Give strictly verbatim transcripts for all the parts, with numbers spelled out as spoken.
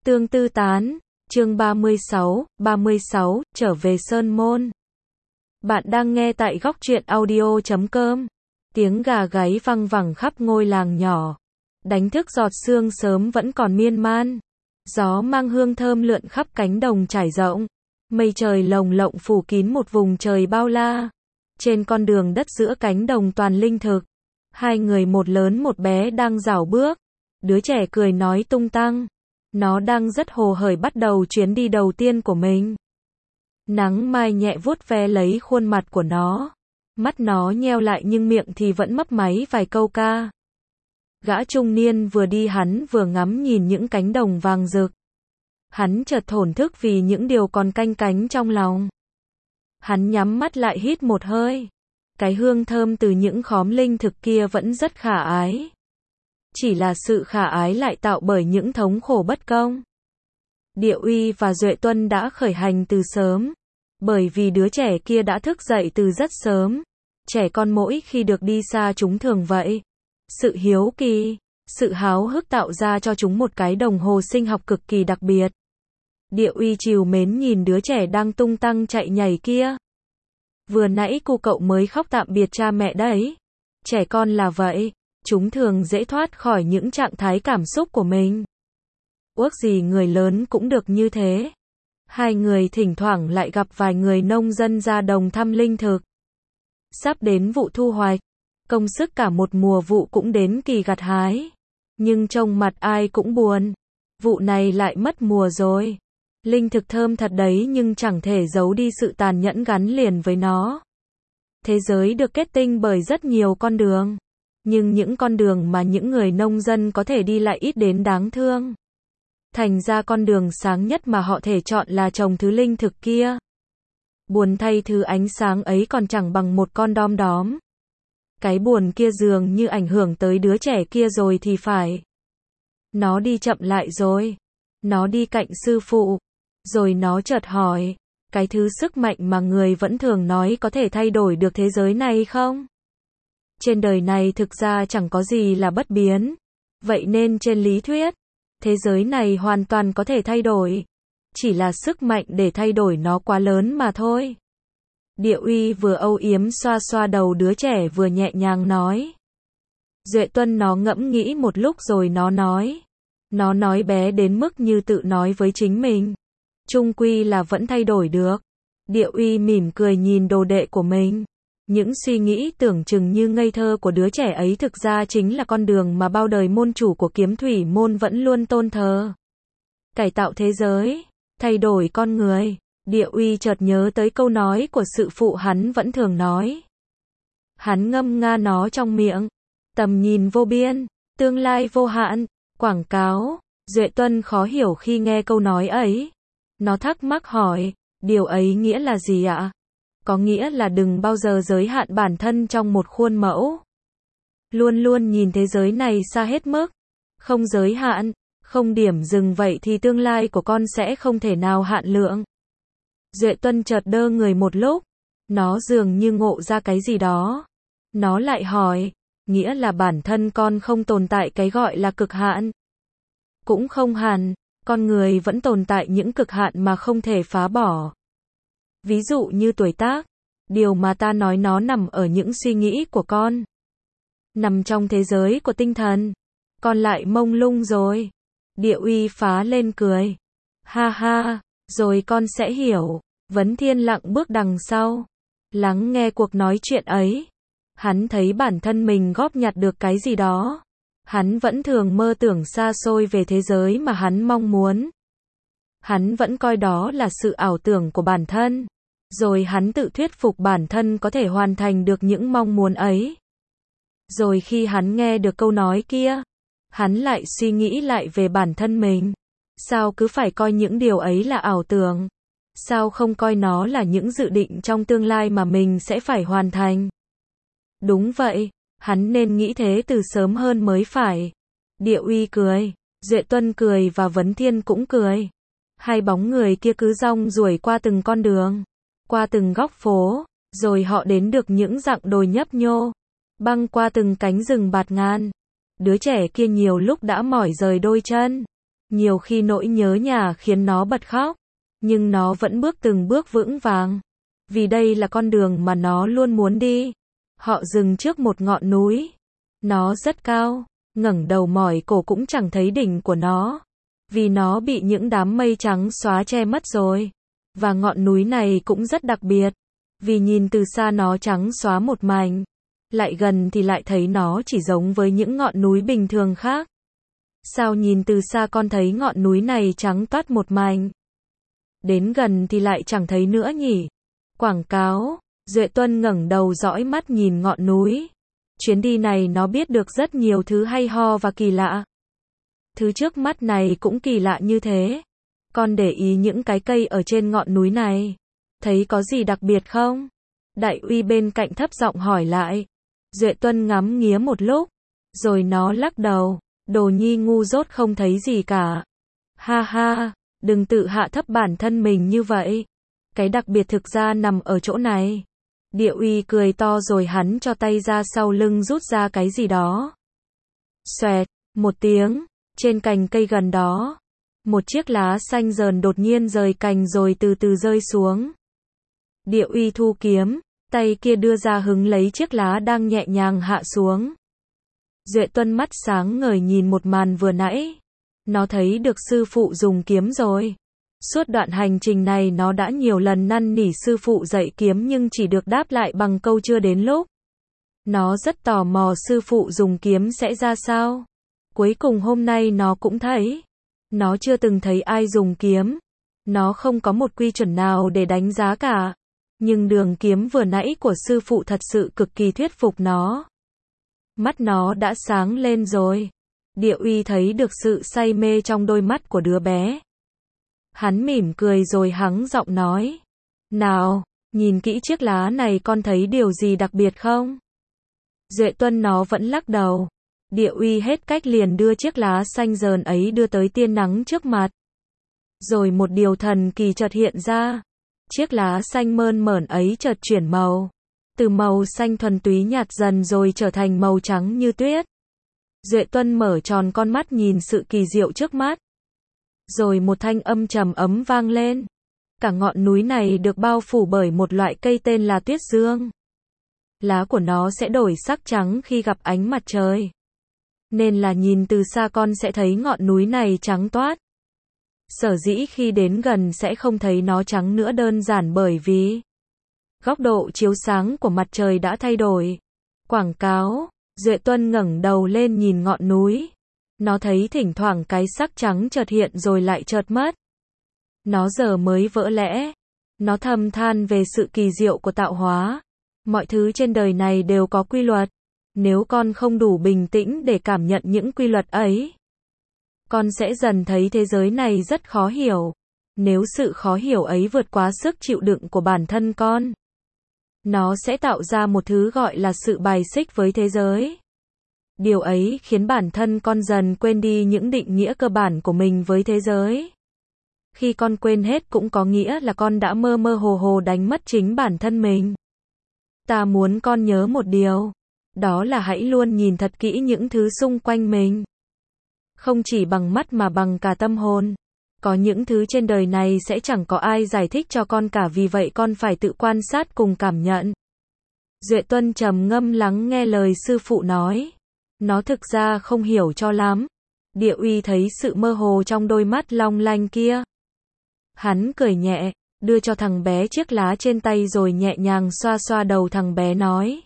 Tương tư tán, chương ba mươi sáu, ba mươi sáu, trở về Sơn Môn. Bạn đang nghe tại góc truyện audio chấm com. Tiếng gà gáy văng vẳng khắp ngôi làng nhỏ, đánh thức giọt sương sớm vẫn còn miên man. Gió mang hương thơm lượn khắp cánh đồng trải rộng, mây trời lồng lộng phủ kín một vùng trời bao la. Trên con đường đất giữa cánh đồng toàn linh thực, hai người một lớn một bé đang rảo bước. Đứa trẻ cười nói tung tăng. Nó đang rất hồ hởi bắt đầu chuyến đi đầu tiên của mình. Nắng mai nhẹ vuốt ve lấy khuôn mặt của nó. Mắt nó nheo lại nhưng miệng thì vẫn mấp máy vài câu ca. Gã trung niên vừa đi hắn vừa ngắm nhìn những cánh đồng vàng rực. Hắn chợt thổn thức vì những điều còn canh cánh trong lòng. Hắn nhắm mắt lại hít một hơi. Cái hương thơm từ những khóm linh thực kia vẫn rất khả ái. Chỉ là sự khả ái lại tạo bởi những thống khổ bất công. Địa Uy và Duệ Tuân đã khởi hành từ sớm. Bởi vì đứa trẻ kia đã thức dậy từ rất sớm. Trẻ con mỗi khi được đi xa chúng thường vậy. Sự hiếu kỳ, sự háo hức tạo ra cho chúng một cái đồng hồ sinh học cực kỳ đặc biệt. Địa Uy trìu mến nhìn đứa trẻ đang tung tăng chạy nhảy kia. Vừa nãy cô cậu mới khóc tạm biệt cha mẹ đấy. Trẻ con là vậy. Chúng thường dễ thoát khỏi những trạng thái cảm xúc của mình. Ước gì người lớn cũng được như thế. Hai người thỉnh thoảng lại gặp vài người nông dân ra đồng thăm linh thực. Sắp đến vụ thu hoạch, công sức cả một mùa vụ cũng đến kỳ gặt hái. Nhưng trông mặt ai cũng buồn. Vụ này lại mất mùa rồi. Linh thực thơm thật đấy nhưng chẳng thể giấu đi sự tàn nhẫn gắn liền với nó. Thế giới được kết tinh bởi rất nhiều con đường. Nhưng những con đường mà những người nông dân có thể đi lại ít đến đáng thương. Thành ra con đường sáng nhất mà họ thể chọn là trồng thứ linh thực kia. Buồn thay thứ ánh sáng ấy còn chẳng bằng một con đom đóm. Cái buồn kia dường như ảnh hưởng tới đứa trẻ kia rồi thì phải. Nó đi chậm lại rồi. Nó đi cạnh sư phụ. Rồi nó chợt hỏi, cái thứ sức mạnh mà người vẫn thường nói có thể thay đổi được thế giới này không? Trên đời này thực ra chẳng có gì là bất biến. Vậy nên trên lý thuyết, thế giới này hoàn toàn có thể thay đổi. Chỉ là sức mạnh để thay đổi nó quá lớn mà thôi. Địa Uy vừa âu yếm xoa xoa đầu đứa trẻ vừa nhẹ nhàng nói. Duệ Tuân nó ngẫm nghĩ một lúc rồi nó nói. Nó nói bé đến mức như tự nói với chính mình. Chung quy là vẫn thay đổi được. Địa Uy mỉm cười nhìn đồ đệ của mình. Những suy nghĩ tưởng chừng như ngây thơ của đứa trẻ ấy thực ra chính là con đường mà bao đời môn chủ của kiếm thủy môn vẫn luôn tôn thờ. Cải tạo thế giới, thay đổi con người. Địa Uy chợt nhớ tới câu nói của sư phụ hắn vẫn thường nói. Hắn ngâm nga nó trong miệng. Tầm nhìn vô biên, tương lai vô hạn, quảng cáo. Duệ Tuân khó hiểu khi nghe câu nói ấy. Nó thắc mắc hỏi, điều ấy nghĩa là gì ạ? Có nghĩa là đừng bao giờ giới hạn bản thân trong một khuôn mẫu. Luôn luôn nhìn thế giới này xa hết mức. Không giới hạn, không điểm dừng vậy thì tương lai của con sẽ không thể nào hạn lượng. Duệ Tuân chợt đơ người một lúc. Nó dường như ngộ ra cái gì đó. Nó lại hỏi, nghĩa là bản thân con không tồn tại cái gọi là cực hạn. Cũng không hẳn, con người vẫn tồn tại những cực hạn mà không thể phá bỏ. Ví dụ như tuổi tác, điều mà ta nói nó nằm ở những suy nghĩ của con. Nằm trong thế giới của tinh thần. Con lại mông lung rồi. Địa Uy phá lên cười. Ha ha, rồi con sẽ hiểu. Vấn Thiên lặng bước đằng sau. Lắng nghe cuộc nói chuyện ấy. Hắn thấy bản thân mình góp nhặt được cái gì đó. Hắn vẫn thường mơ tưởng xa xôi về thế giới mà hắn mong muốn. Hắn vẫn coi đó là sự ảo tưởng của bản thân. Rồi hắn tự thuyết phục bản thân có thể hoàn thành được những mong muốn ấy. Rồi khi hắn nghe được câu nói kia, hắn lại suy nghĩ lại về bản thân mình. Sao cứ phải coi những điều ấy là ảo tưởng? Sao không coi nó là những dự định trong tương lai mà mình sẽ phải hoàn thành? Đúng vậy, hắn nên nghĩ thế từ sớm hơn mới phải. Địa Uy cười, Duệ Tuân cười và Vấn Thiên cũng cười. Hai bóng người kia cứ rong ruổi qua từng con đường, qua từng góc phố, rồi họ đến được những dặng đồi nhấp nhô, băng qua từng cánh rừng bạt ngàn. Đứa trẻ kia nhiều lúc đã mỏi rời đôi chân. Nhiều khi nỗi nhớ nhà khiến nó bật khóc, nhưng nó vẫn bước từng bước vững vàng. Vì đây là con đường mà nó luôn muốn đi. Họ dừng trước một ngọn núi. Nó rất cao, ngẩng đầu mỏi cổ cũng chẳng thấy đỉnh của nó. Vì nó bị những đám mây trắng xóa che mất rồi. Và ngọn núi này cũng rất đặc biệt. Vì nhìn từ xa nó trắng xóa một mảnh. Lại gần thì lại thấy nó chỉ giống với những ngọn núi bình thường khác. Sao nhìn từ xa con thấy ngọn núi này trắng toát một mảnh? Đến gần thì lại chẳng thấy nữa nhỉ? Quảng cáo. Duệ Tuân ngẩng đầu dõi mắt nhìn ngọn núi. Chuyến đi này nó biết được rất nhiều thứ hay ho và kỳ lạ. Thứ trước mắt này cũng kỳ lạ như thế. Con để ý những cái cây ở trên ngọn núi này. Thấy có gì đặc biệt không? Đại uy bên cạnh thấp giọng hỏi lại. Duệ Tuân ngắm nghía một lúc. Rồi nó lắc đầu. Đồ nhi ngu dốt không thấy gì cả. Ha ha, đừng tự hạ thấp bản thân mình như vậy. Cái đặc biệt thực ra nằm ở chỗ này. Địa uy cười to rồi hắn cho tay ra sau lưng rút ra cái gì đó. Xoẹt, một tiếng, trên cành cây gần đó. Một chiếc lá xanh dờn đột nhiên rời cành rồi từ từ rơi xuống. Địa uy thu kiếm, tay kia đưa ra hứng lấy chiếc lá đang nhẹ nhàng hạ xuống. Duệ Tuân mắt sáng ngời nhìn một màn vừa nãy. Nó thấy được sư phụ dùng kiếm rồi. Suốt đoạn hành trình này nó đã nhiều lần năn nỉ sư phụ dạy kiếm nhưng chỉ được đáp lại bằng câu chưa đến lúc. Nó rất tò mò sư phụ dùng kiếm sẽ ra sao. Cuối cùng hôm nay nó cũng thấy. Nó chưa từng thấy ai dùng kiếm. Nó không có một quy chuẩn nào để đánh giá cả. Nhưng đường kiếm vừa nãy của sư phụ thật sự cực kỳ thuyết phục nó. Mắt nó đã sáng lên rồi. Địa uy thấy được sự say mê trong đôi mắt của đứa bé. Hắn mỉm cười rồi hắng giọng nói. Nào, nhìn kỹ chiếc lá này con thấy điều gì đặc biệt không? Duệ Tuân nó vẫn lắc đầu. Địa uy hết cách liền đưa chiếc lá xanh dờn ấy đưa tới tia nắng trước mặt. Rồi một điều thần kỳ chợt hiện ra. Chiếc lá xanh mơn mởn ấy chợt chuyển màu. Từ màu xanh thuần túy nhạt dần rồi trở thành màu trắng như tuyết. Duệ Tuân mở tròn con mắt nhìn sự kỳ diệu trước mắt. Rồi một thanh âm trầm ấm vang lên. Cả ngọn núi này được bao phủ bởi một loại cây tên là tuyết dương. Lá của nó sẽ đổi sắc trắng khi gặp ánh mặt trời. Nên là nhìn từ xa con sẽ thấy ngọn núi này trắng toát. Sở dĩ khi đến gần sẽ không thấy nó trắng nữa đơn giản bởi vì góc độ chiếu sáng của mặt trời đã thay đổi. Quảng cáo. Duệ Tuân ngẩng đầu lên nhìn ngọn núi. Nó thấy thỉnh thoảng cái sắc trắng chợt hiện rồi lại chợt mất. Nó giờ mới vỡ lẽ. Nó thầm than về sự kỳ diệu của tạo hóa. Mọi thứ trên đời này đều có quy luật. Nếu con không đủ bình tĩnh để cảm nhận những quy luật ấy, con sẽ dần thấy thế giới này rất khó hiểu. Nếu sự khó hiểu ấy vượt quá sức chịu đựng của bản thân con, nó sẽ tạo ra một thứ gọi là sự bài xích với thế giới. Điều ấy khiến bản thân con dần quên đi những định nghĩa cơ bản của mình với thế giới. Khi con quên hết cũng có nghĩa là con đã mơ mơ hồ hồ đánh mất chính bản thân mình. Ta muốn con nhớ một điều. Đó là hãy luôn nhìn thật kỹ những thứ xung quanh mình. Không chỉ bằng mắt mà bằng cả tâm hồn. Có những thứ trên đời này sẽ chẳng có ai giải thích cho con cả, vì vậy con phải tự quan sát cùng cảm nhận. Duệ Tuân trầm ngâm lắng nghe lời sư phụ nói. Nó thực ra không hiểu cho lắm. Địa uy thấy sự mơ hồ trong đôi mắt long lanh kia. Hắn cười nhẹ, đưa cho thằng bé chiếc lá trên tay rồi nhẹ nhàng xoa xoa đầu thằng bé nói.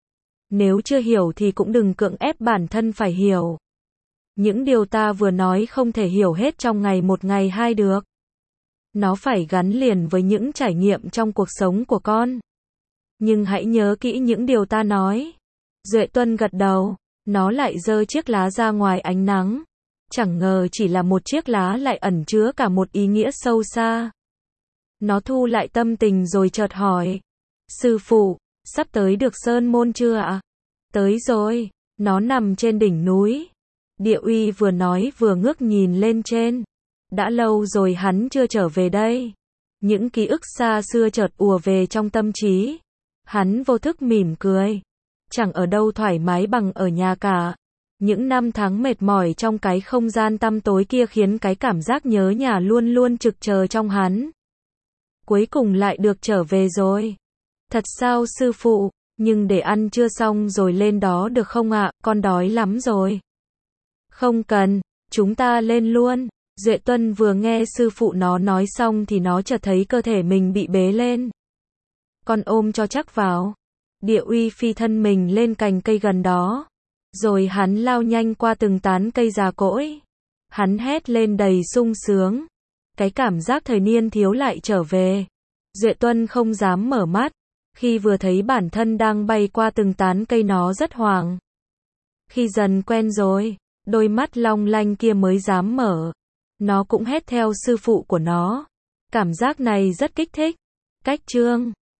Nếu chưa hiểu thì cũng đừng cưỡng ép bản thân phải hiểu. Những điều ta vừa nói không thể hiểu hết trong ngày một ngày hai được. Nó phải gắn liền với những trải nghiệm trong cuộc sống của con. Nhưng hãy nhớ kỹ những điều ta nói. Duệ Tuân gật đầu, nó lại giơ chiếc lá ra ngoài ánh nắng. Chẳng ngờ chỉ là một chiếc lá lại ẩn chứa cả một ý nghĩa sâu xa. Nó thu lại tâm tình rồi chợt hỏi. Sư phụ, sắp tới được Sơn Môn chưa ạ? Tới rồi, nó nằm trên đỉnh núi. Địa uy vừa nói vừa ngước nhìn lên trên. Đã lâu rồi hắn chưa trở về đây. Những ký ức xa xưa chợt ùa về trong tâm trí. Hắn vô thức mỉm cười. Chẳng ở đâu thoải mái bằng ở nhà cả. Những năm tháng mệt mỏi trong cái không gian tăm tối kia khiến cái cảm giác nhớ nhà luôn luôn trực chờ trong hắn. Cuối cùng lại được trở về rồi. Thật sao sư phụ, nhưng để ăn chưa xong rồi lên đó được không ạ, con đói lắm rồi. Không cần, chúng ta lên luôn. Duệ Tuân vừa nghe sư phụ nó nói xong thì nó chợt thấy cơ thể mình bị bế lên. Con ôm cho chắc vào. Địa Uy phi thân mình lên cành cây gần đó. Rồi hắn lao nhanh qua từng tán cây già cỗi. Hắn hét lên đầy sung sướng. Cái cảm giác thời niên thiếu lại trở về. Duệ Tuân không dám mở mắt. Khi vừa thấy bản thân đang bay qua từng tán cây nó rất hoảng. Khi dần quen rồi, đôi mắt long lanh kia mới dám mở. Nó cũng hét theo sư phụ của nó. Cảm giác này rất kích thích. Cách chương